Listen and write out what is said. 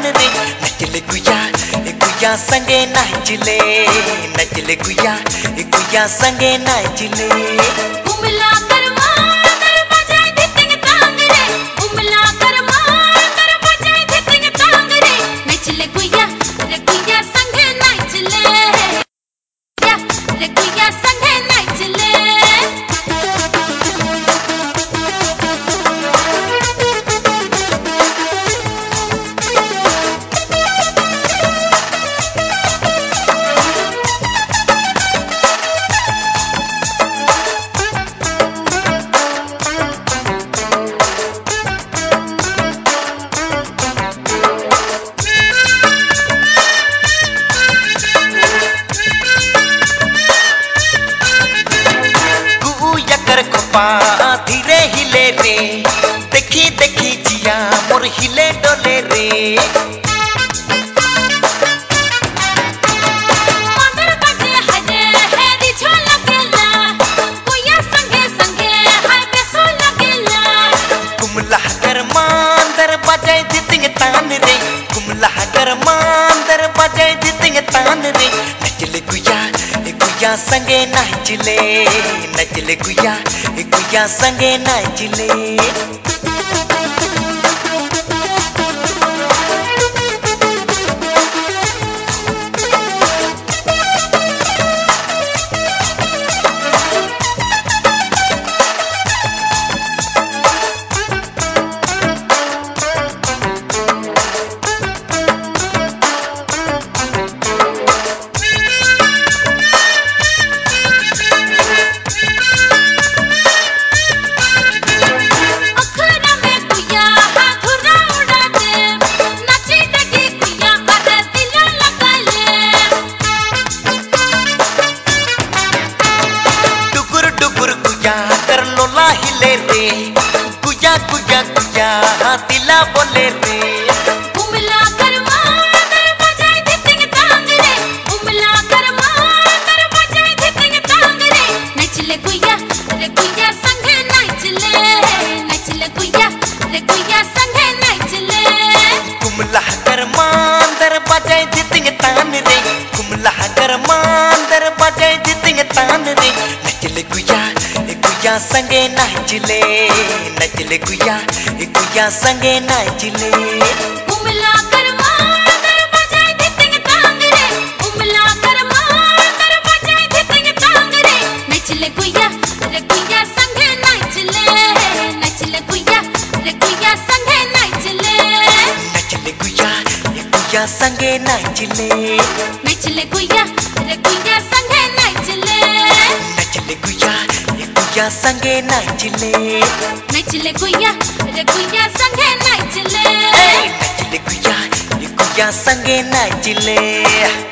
रे नचले गुया गुया संगे नाचले नचले गुया गुया संगे नाचले घुमला कर मांदर बजाए धितिंग तांग रे घुमला कर मांदर बजाए धितिंग तांग रे नचले गुया रे गुया संगे नाचले या रे गुया संगे नाचले धीरे हिले रे देखी देखी जिया मोर हिले डोले रे मांदर बजे हजे हेरी झोला गेला गुया संगे संगे हाय बेसो लगेला कुमला कर मांदर बजाए धितिंग तान रे कुमला कर मांदर बजाए धितिंग तान रे नचले गुया गुया संगे नाचले नचले गुया गुया संगे नाचले हिले रे गुया गुया गुया दिला बोले रे घुमला कर मांदर बजाए धितिंग तांग रे घुमला कर मांदर बजाए धितिंग तांग रे नचले गुया रे गुया संगे नचले गुया रे गुया संगे नचले घुमला कर मांदर बजाए धितिंग तान रे घुमला कर मांदर बजाए धितिंग तान रे नचले गुया गुया संगे नाचले नचले गुया गुया संगे नाचले घुमला कर मांदर बजाए धितिंग तांग रे घुमला कर मांदर बजाए धितिंग तांग रे नचले गुया रे गुया संगे नचले गुया रे गुया संगे नचले नचले गुया गुया संगे नाचले नचले गुया रे गुया संगे नचले नचले गुया गुया संगे नाचले नचले गुया रे गुया संगे नचले नचले गुया गुया संगे नाचले।